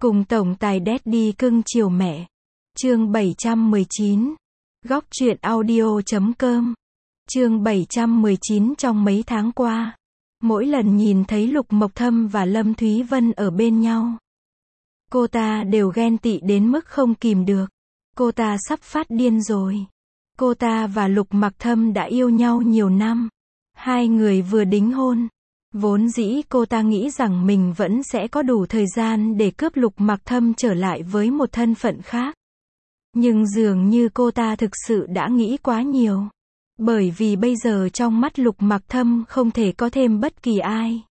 Cùng tổng tài Daddy cưng chiều mẹ. Chương 719. Góc truyện audio.com. Chương 719. Trong mấy tháng qua, mỗi lần nhìn thấy Lục Mộc Thâm và Lâm Thúy Vân ở bên nhau, cô ta đều ghen tị đến mức không kìm được. Cô ta sắp phát điên rồi. Cô ta và Lục Mặc Thâm đã yêu nhau nhiều năm. Hai người vừa đính hôn. Vốn dĩ cô ta nghĩ rằng mình vẫn sẽ có đủ thời gian để cướp Lục Mặc Thâm trở lại với một thân phận khác. Nhưng dường như cô ta thực sự đã nghĩ quá nhiều. Bởi vì bây giờ trong mắt Lục Mặc Thâm không thể có thêm bất kỳ ai.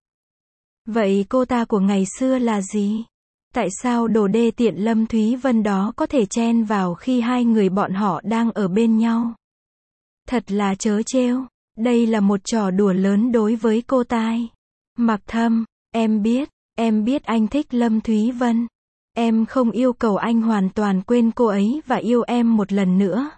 Vậy cô ta của ngày xưa là gì? Tại sao đồ đê tiện Lâm Thúy Vân đó có thể chen vào khi hai người bọn họ đang ở bên nhau? Thật là trớ trêu. Đây là một trò đùa lớn đối với cô ta. Mặc Thâm, em biết anh thích Lâm Thúy Vân. Em không yêu cầu anh hoàn toàn quên cô ấy và yêu em một lần nữa.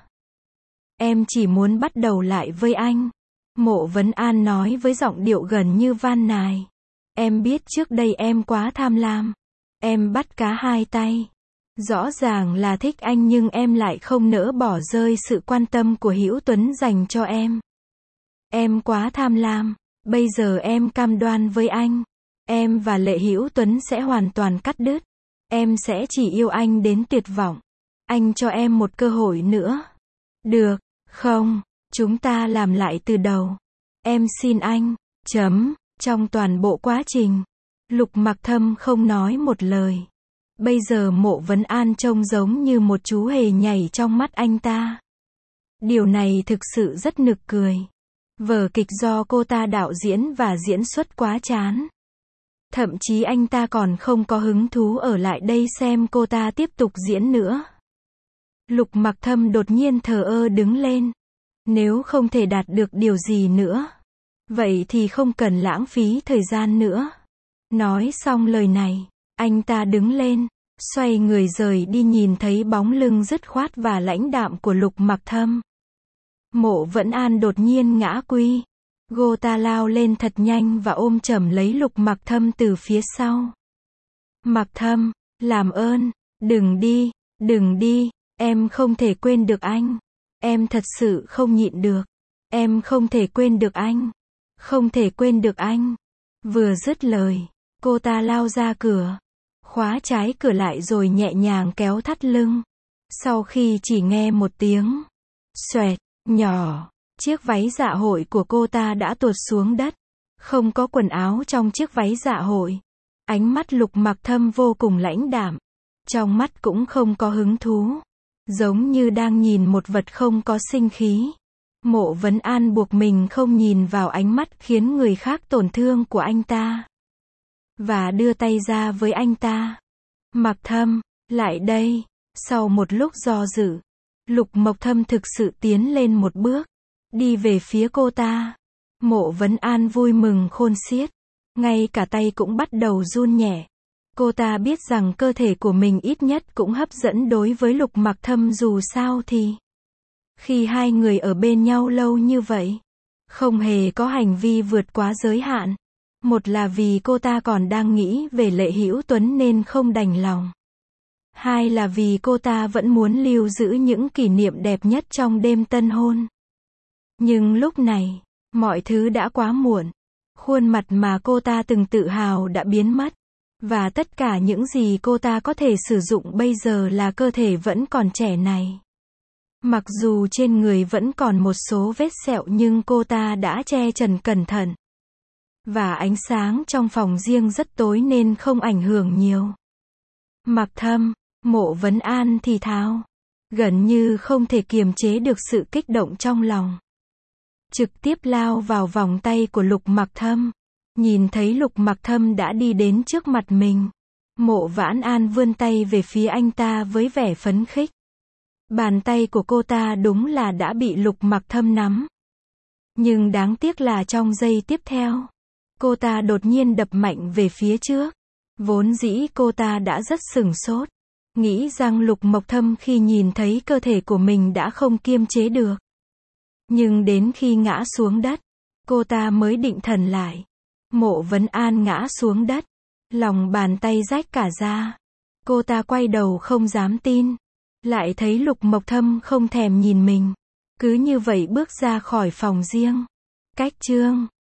Em chỉ muốn bắt đầu lại với anh. Mộ Vấn An nói với giọng điệu gần như van nài. Em biết trước đây em quá tham lam. Em bắt cá hai tay. Rõ ràng là thích anh nhưng em lại không nỡ bỏ rơi sự quan tâm của Hữu Tuấn dành cho em. Em quá tham lam. Bây giờ em cam đoan với anh. Em và Lệ Hữu Tuấn sẽ hoàn toàn cắt đứt. Em sẽ chỉ yêu anh đến tuyệt vọng. Anh cho em một cơ hội nữa. Được, không? Chúng ta làm lại từ đầu. Em xin anh. Trong toàn bộ quá trình, Lục Mặc Thâm không nói một lời. Bây giờ Mộ Vấn An trông giống như một chú hề nhảy trong mắt anh ta. Điều này thực sự rất nực cười. Vở kịch do cô ta đạo diễn và diễn xuất quá chán. Thậm chí anh ta còn không có hứng thú ở lại đây xem cô ta tiếp tục diễn nữa. Lục Mặc Thâm đột nhiên thờ ơ đứng lên. Nếu không thể đạt được điều gì nữa, vậy thì không cần lãng phí thời gian nữa. Nói xong lời này, anh ta đứng lên, xoay người rời đi nhìn thấy bóng lưng dứt khoát và lãnh đạm của Lục Mặc Thâm. Mộ Vẫn An đột nhiên ngã quy. Cô ta lao lên thật nhanh và ôm chầm lấy Lục Mặc Thâm từ phía sau. Mặc Thâm, làm ơn, đừng đi, em không thể quên được anh. Em thật sự không nhịn được. Em không thể quên được anh. Không thể quên được anh. Vừa dứt lời, cô ta lao ra cửa, khóa trái cửa lại rồi nhẹ nhàng kéo thắt lưng. Sau khi chỉ nghe một tiếng xoẹt nhỏ, chiếc váy dạ hội của cô ta đã tuột xuống đất. Không có quần áo trong chiếc váy dạ hội. Ánh mắt Lục Mặc Thâm vô cùng lãnh đạm. Trong mắt cũng không có hứng thú. Giống như đang nhìn một vật không có sinh khí. Mộ Vấn An buộc mình không nhìn vào ánh mắt khiến người khác tổn thương của anh ta. Và đưa tay ra với anh ta. Mặc Thâm, lại đây. Sau một lúc do dự, Lục Mộc Thâm thực sự tiến lên một bước, đi về phía cô ta. Mộ Vấn An vui mừng khôn xiết. Ngay cả tay cũng bắt đầu run nhẹ. Cô ta biết rằng cơ thể của mình ít nhất cũng hấp dẫn đối với Lục Mặc Thâm dù sao thì. Khi hai người ở bên nhau lâu như vậy, không hề có hành vi vượt quá giới hạn. Một là vì cô ta còn đang nghĩ về Lệ Hữu Tuấn nên không đành lòng. Hai là vì cô ta vẫn muốn lưu giữ những kỷ niệm đẹp nhất trong đêm tân hôn. Nhưng lúc này, mọi thứ đã quá muộn. Khuôn mặt mà cô ta từng tự hào đã biến mất. Và tất cả những gì cô ta có thể sử dụng bây giờ là cơ thể vẫn còn trẻ này. Mặc dù trên người vẫn còn một số vết sẹo nhưng cô ta đã che chắn cẩn thận. Và ánh sáng trong phòng riêng rất tối nên không ảnh hưởng nhiều. Mặc Thâm, Mộ Vấn An thì thào. Gần như không thể kiềm chế được sự kích động trong lòng. Trực tiếp lao vào vòng tay của Lục Mặc Thâm. Nhìn thấy Lục Mặc Thâm đã đi đến trước mặt mình. Mộ Vãn An vươn tay về phía anh ta với vẻ phấn khích. Bàn tay của cô ta đúng là đã bị Lục Mặc Thâm nắm. Nhưng đáng tiếc là trong giây tiếp theo, cô ta đột nhiên đập mạnh về phía trước. Vốn dĩ cô ta đã rất sửng sốt. Nghĩ rằng Lục Mộc Thâm khi nhìn thấy cơ thể của mình đã không kiềm chế được. Nhưng đến khi ngã xuống đất, cô ta mới định thần lại. Mộ Vấn An ngã xuống đất. Lòng bàn tay rách cả ra. Cô ta quay đầu không dám tin. Lại thấy Lục Mộc Thâm không thèm nhìn mình. Cứ như vậy bước ra khỏi phòng riêng. Cách chương